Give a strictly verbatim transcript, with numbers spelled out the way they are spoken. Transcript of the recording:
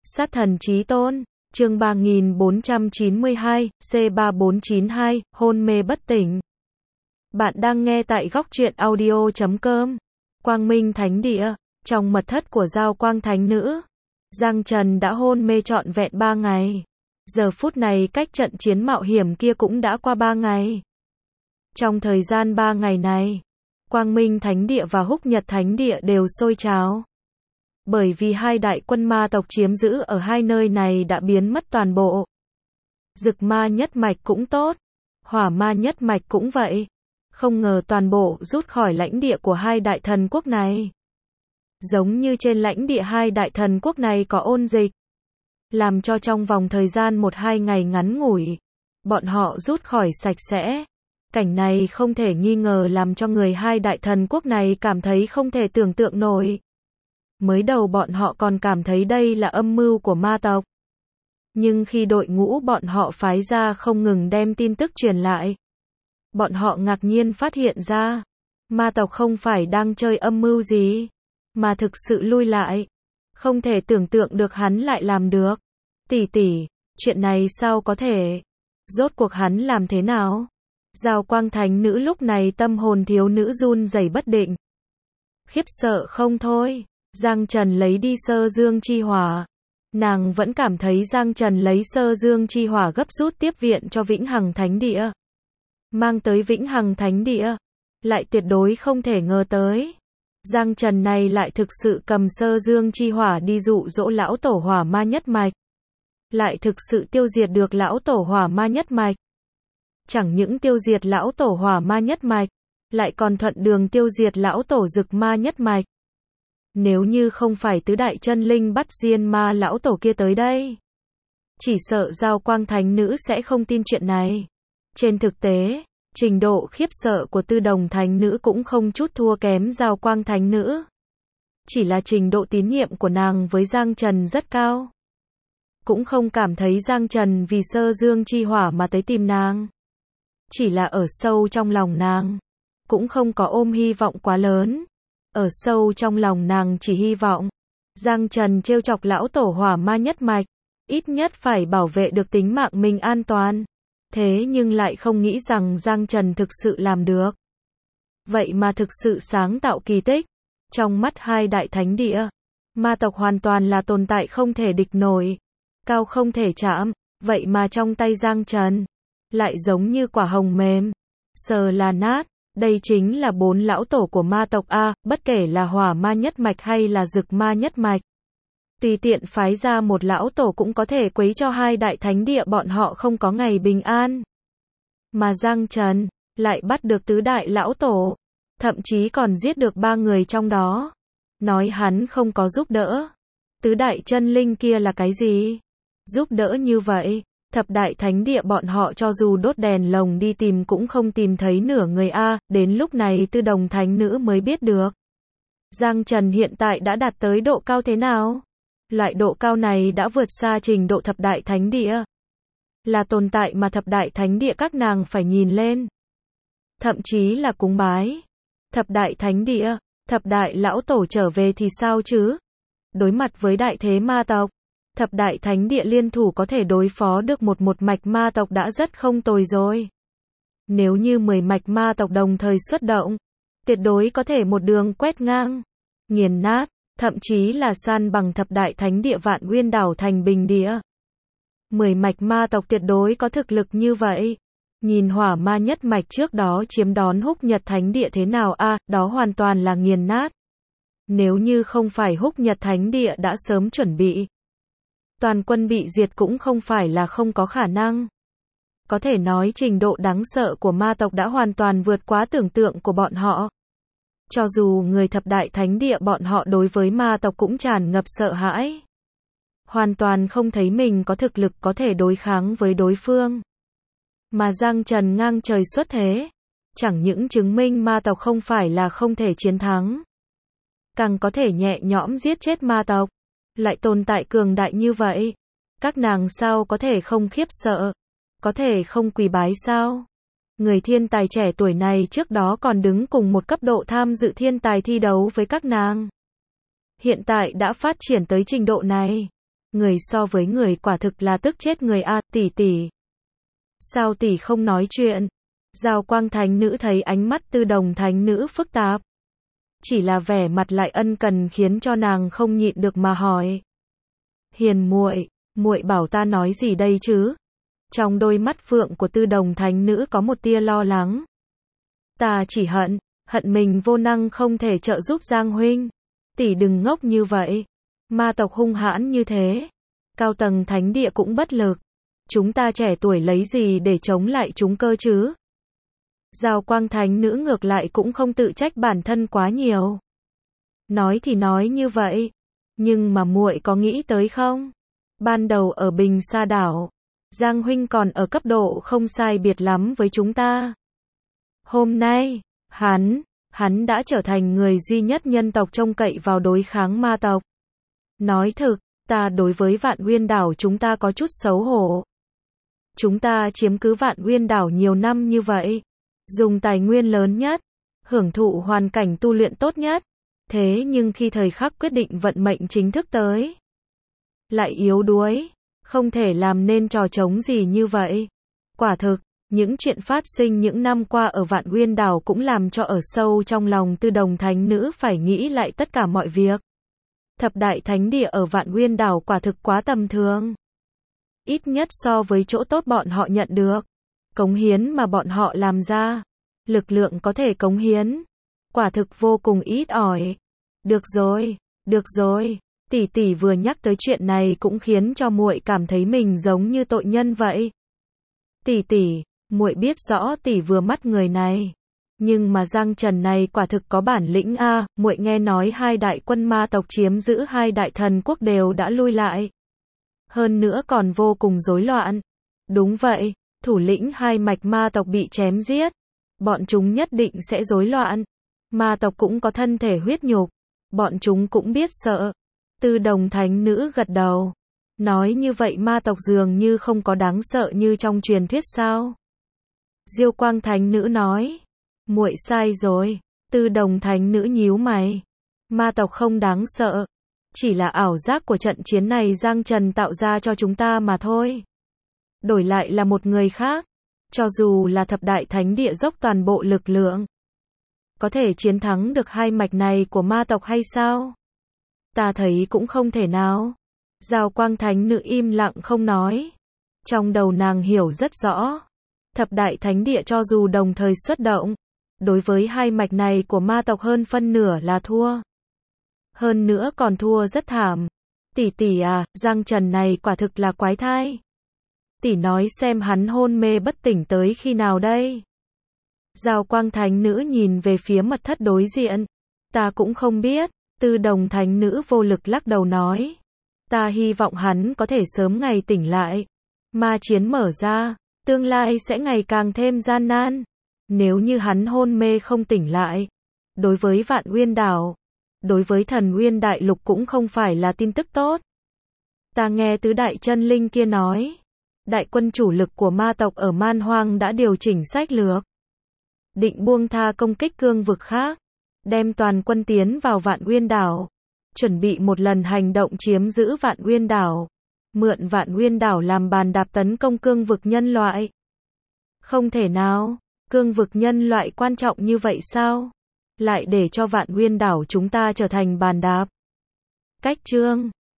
Sát thần chí tôn, chương ba nghìn bốn trăm chín mươi hai, C ba bốn chín hai, hôn mê bất tỉnh. Bạn đang nghe tại góc truyện audio chấm com. Quang Minh Thánh Địa, trong mật thất của Giao Quang Thánh Nữ, Giang Trần đã hôn mê trọn vẹn ba ngày. Giờ phút này cách trận chiến mạo hiểm kia cũng đã qua ba ngày. Trong thời gian ba ngày này, Quang Minh Thánh Địa và Húc Nhật Thánh Địa đều sôi trào. Bởi vì hai đại quân ma tộc chiếm giữ ở hai nơi này đã biến mất toàn bộ. Dực ma nhất mạch cũng tốt, hỏa ma nhất mạch cũng vậy. Không ngờ toàn bộ rút khỏi lãnh địa của hai đại thần quốc này. Giống như trên lãnh địa hai đại thần quốc này có ôn dịch, làm cho trong vòng thời gian một hai ngày ngắn ngủi, bọn họ rút khỏi sạch sẽ. Cảnh này không thể nghi ngờ làm cho người hai đại thần quốc này cảm thấy không thể tưởng tượng nổi. Mới đầu bọn họ còn cảm thấy đây là âm mưu của ma tộc. Nhưng khi đội ngũ bọn họ phái ra không ngừng đem tin tức truyền lại, bọn họ ngạc nhiên phát hiện ra, ma tộc không phải đang chơi âm mưu gì, mà thực sự lui lại. Không thể tưởng tượng được hắn lại làm được. Tỷ tỷ, chuyện này sao có thể? Rốt cuộc hắn làm thế nào? Giao Quang Thánh Nữ lúc này tâm hồn thiếu nữ run rẩy bất định. Khiếp sợ không thôi. Giang Trần lấy đi Sơ Dương Chi Hỏa. Nàng vẫn cảm thấy Giang Trần lấy Sơ Dương Chi Hỏa gấp rút tiếp viện cho Vĩnh Hằng Thánh Địa. Mang tới Vĩnh Hằng Thánh Địa, lại tuyệt đối không thể ngờ tới. Giang Trần này lại thực sự cầm Sơ Dương Chi Hỏa đi dụ dỗ lão tổ hỏa ma nhất mạch. Lại thực sự tiêu diệt được lão tổ hỏa ma nhất mạch. Chẳng những tiêu diệt lão tổ hỏa ma nhất mạch, lại còn thuận đường tiêu diệt lão tổ dực ma nhất mạch. Nếu như không phải tứ đại chân linh bắt diên ma lão tổ kia tới đây, chỉ sợ Giao Quang Thánh Nữ sẽ không tin chuyện này. Trên thực tế, trình độ khiếp sợ của Tư Đồng Thánh Nữ cũng không chút thua kém Giao Quang Thánh Nữ. Chỉ là trình độ tín nhiệm của nàng với Giang Trần rất cao. Cũng không cảm thấy Giang Trần vì Sơ Dương Chi Hỏa mà tới tìm nàng. Chỉ là ở sâu trong lòng nàng, cũng không có ôm hy vọng quá lớn. Ở sâu trong lòng nàng chỉ hy vọng Giang Trần trêu chọc lão tổ hỏa ma nhất mạch, ít nhất phải bảo vệ được tính mạng mình an toàn. Thế nhưng lại không nghĩ rằng Giang Trần thực sự làm được. Vậy mà thực sự sáng tạo kỳ tích. Trong mắt hai đại thánh địa, ma tộc hoàn toàn là tồn tại không thể địch nổi, cao không thể chạm. Vậy mà trong tay Giang Trần, lại giống như quả hồng mềm, sờ là nát. Đây chính là bốn lão tổ của ma tộc A, bất kể là hỏa ma nhất mạch hay là dực ma nhất mạch. Tùy tiện phái ra một lão tổ cũng có thể quấy cho hai đại thánh địa bọn họ không có ngày bình an. Mà Giang Trần, lại bắt được tứ đại lão tổ, thậm chí còn giết được ba người trong đó. Nói hắn không có giúp đỡ. Tứ đại chân linh kia là cái gì? Giúp đỡ như vậy. Thập đại thánh địa bọn họ cho dù đốt đèn lồng đi tìm cũng không tìm thấy nửa người A, đến lúc này Tư Đồng Thánh Nữ mới biết được. Giang Trần hiện tại đã đạt tới độ cao thế nào? Loại độ cao này đã vượt xa trình độ thập đại thánh địa. Là tồn tại mà thập đại thánh địa các nàng phải nhìn lên. Thậm chí là cúng bái. Thập đại thánh địa, thập đại lão tổ trở về thì sao chứ? Đối mặt với đại thế ma tộc, thập đại thánh địa liên thủ có thể đối phó được một một mạch ma tộc đã rất không tồi rồi. Nếu như mười mạch ma tộc đồng thời xuất động, tuyệt đối có thể một đường quét ngang, nghiền nát, thậm chí là san bằng thập đại thánh địa Vạn Uyên đảo thành bình địa. Mười mạch ma tộc tuyệt đối có thực lực như vậy. Nhìn hỏa ma nhất mạch trước đó chiếm đón Húc Nhật Thánh Địa thế nào a, à, đó hoàn toàn là nghiền nát. Nếu như không phải Húc Nhật Thánh Địa đã sớm chuẩn bị, toàn quân bị diệt cũng không phải là không có khả năng. Có thể nói trình độ đáng sợ của ma tộc đã hoàn toàn vượt quá tưởng tượng của bọn họ. Cho dù người thập đại thánh địa bọn họ đối với ma tộc cũng tràn ngập sợ hãi. Hoàn toàn không thấy mình có thực lực có thể đối kháng với đối phương. Mà Giang Trần ngang trời xuất thế, chẳng những chứng minh ma tộc không phải là không thể chiến thắng, càng có thể nhẹ nhõm giết chết ma tộc. Lại tồn tại cường đại như vậy, các nàng sao có thể không khiếp sợ, có thể không quỳ bái sao? Người thiên tài trẻ tuổi này trước đó còn đứng cùng một cấp độ tham dự thiên tài thi đấu với các nàng. Hiện tại đã phát triển tới trình độ này, Người so với người quả thực là tức chết người a, tỷ tỷ. Sao tỷ không nói chuyện? Giao Quang Thánh Nữ thấy ánh mắt Tư Đồng Thánh Nữ phức tạp. Chỉ là vẻ mặt lại ân cần khiến cho nàng không nhịn được mà hỏi. Hiền muội, muội bảo ta nói gì đây chứ? Trong đôi mắt phượng của Tư Đồng Thánh Nữ có một tia lo lắng. Ta chỉ hận, hận mình vô năng không thể trợ giúp Giang huynh. Tỷ đừng ngốc như vậy. Ma tộc hung hãn như thế. Cao tầng thánh địa cũng bất lực. Chúng ta trẻ tuổi lấy gì để chống lại chúng cơ chứ? Giao Quang Thánh Nữ ngược lại cũng không tự trách bản thân quá nhiều. Nói thì nói như vậy. Nhưng mà muội có nghĩ tới không? Ban đầu ở Bình Sa đảo, Giang huynh còn ở cấp độ không sai biệt lắm với chúng ta. Hôm nay, hắn, hắn đã trở thành người duy nhất nhân tộc trông cậy vào đối kháng ma tộc. Nói thực, ta đối với Vạn Uyên đảo chúng ta có chút xấu hổ. Chúng ta chiếm cứ Vạn Uyên đảo nhiều năm như vậy, dùng tài nguyên lớn nhất, hưởng thụ hoàn cảnh tu luyện tốt nhất. Thế nhưng khi thời khắc quyết định vận mệnh chính thức tới, lại yếu đuối, không thể làm nên trò trống gì như vậy. Quả thực, những chuyện phát sinh những năm qua ở Vạn Uyên đảo cũng làm cho ở sâu trong lòng Tư Đồng Thánh Nữ phải nghĩ lại tất cả mọi việc. Thập đại thánh địa ở Vạn Uyên đảo quả thực quá tầm thường. Ít nhất so với chỗ tốt bọn họ nhận được, cống hiến mà bọn họ làm ra, lực lượng có thể cống hiến, quả thực vô cùng ít ỏi. Được rồi, được rồi, tỷ tỷ vừa nhắc tới chuyện này cũng khiến cho muội cảm thấy mình giống như tội nhân vậy. Tỷ tỷ, muội biết rõ tỷ vừa mắt người này, nhưng mà Giang Trần này quả thực có bản lĩnh a, muội nghe nói hai đại quân ma tộc chiếm giữ hai đại thần quốc đều đã lui lại. Hơn nữa còn vô cùng rối loạn. Đúng vậy, thủ lĩnh hai mạch ma tộc bị chém giết. Bọn chúng nhất định sẽ rối loạn. Ma tộc cũng có thân thể huyết nhục. Bọn chúng cũng biết sợ. Tư Đồng Thánh Nữ gật đầu. Nói như vậy ma tộc dường như không có đáng sợ như trong truyền thuyết sao? Diêu Quang Thánh Nữ nói. Muội sai rồi. Tư Đồng Thánh Nữ nhíu mày. Ma tộc không đáng sợ. Chỉ là ảo giác của trận chiến này Giang Trần tạo ra cho chúng ta mà thôi. Đổi lại là một người khác, cho dù là thập đại thánh địa dốc toàn bộ lực lượng, có thể chiến thắng được hai mạch này của ma tộc hay sao? Ta thấy cũng không thể nào. Giao Quang Thánh Nữ im lặng không nói. Trong đầu nàng hiểu rất rõ. Thập đại thánh địa cho dù đồng thời xuất động, đối với hai mạch này của ma tộc hơn phân nửa là thua. Hơn nữa còn thua rất thảm. Tỷ tỷ à, Giang Trần này quả thực là quái thai. Tỷ nói xem hắn hôn mê bất tỉnh tới khi nào đây? Giao Quang Thánh Nữ nhìn về phía mật thất đối diện. Ta cũng không biết. Tư Đồng Thánh Nữ vô lực lắc đầu nói. Ta hy vọng hắn có thể sớm ngày tỉnh lại. Ma chiến mở ra, tương lai sẽ ngày càng thêm gian nan. Nếu như hắn hôn mê không tỉnh lại, đối với Vạn Uyên đảo, đối với Thần Uyên đại lục cũng không phải là tin tức tốt. Ta nghe tứ đại chân linh kia nói, đại quân chủ lực của ma tộc ở Man Hoang đã điều chỉnh sách lược, định buông tha công kích cương vực khác, đem toàn quân tiến vào Vạn Uyên đảo, chuẩn bị một lần hành động chiếm giữ Vạn Uyên đảo, mượn Vạn Uyên đảo làm bàn đạp tấn công cương vực nhân loại. Không thể nào, cương vực nhân loại quan trọng như vậy sao? Lại để cho Vạn Uyên đảo chúng ta trở thành bàn đạp. Cách chương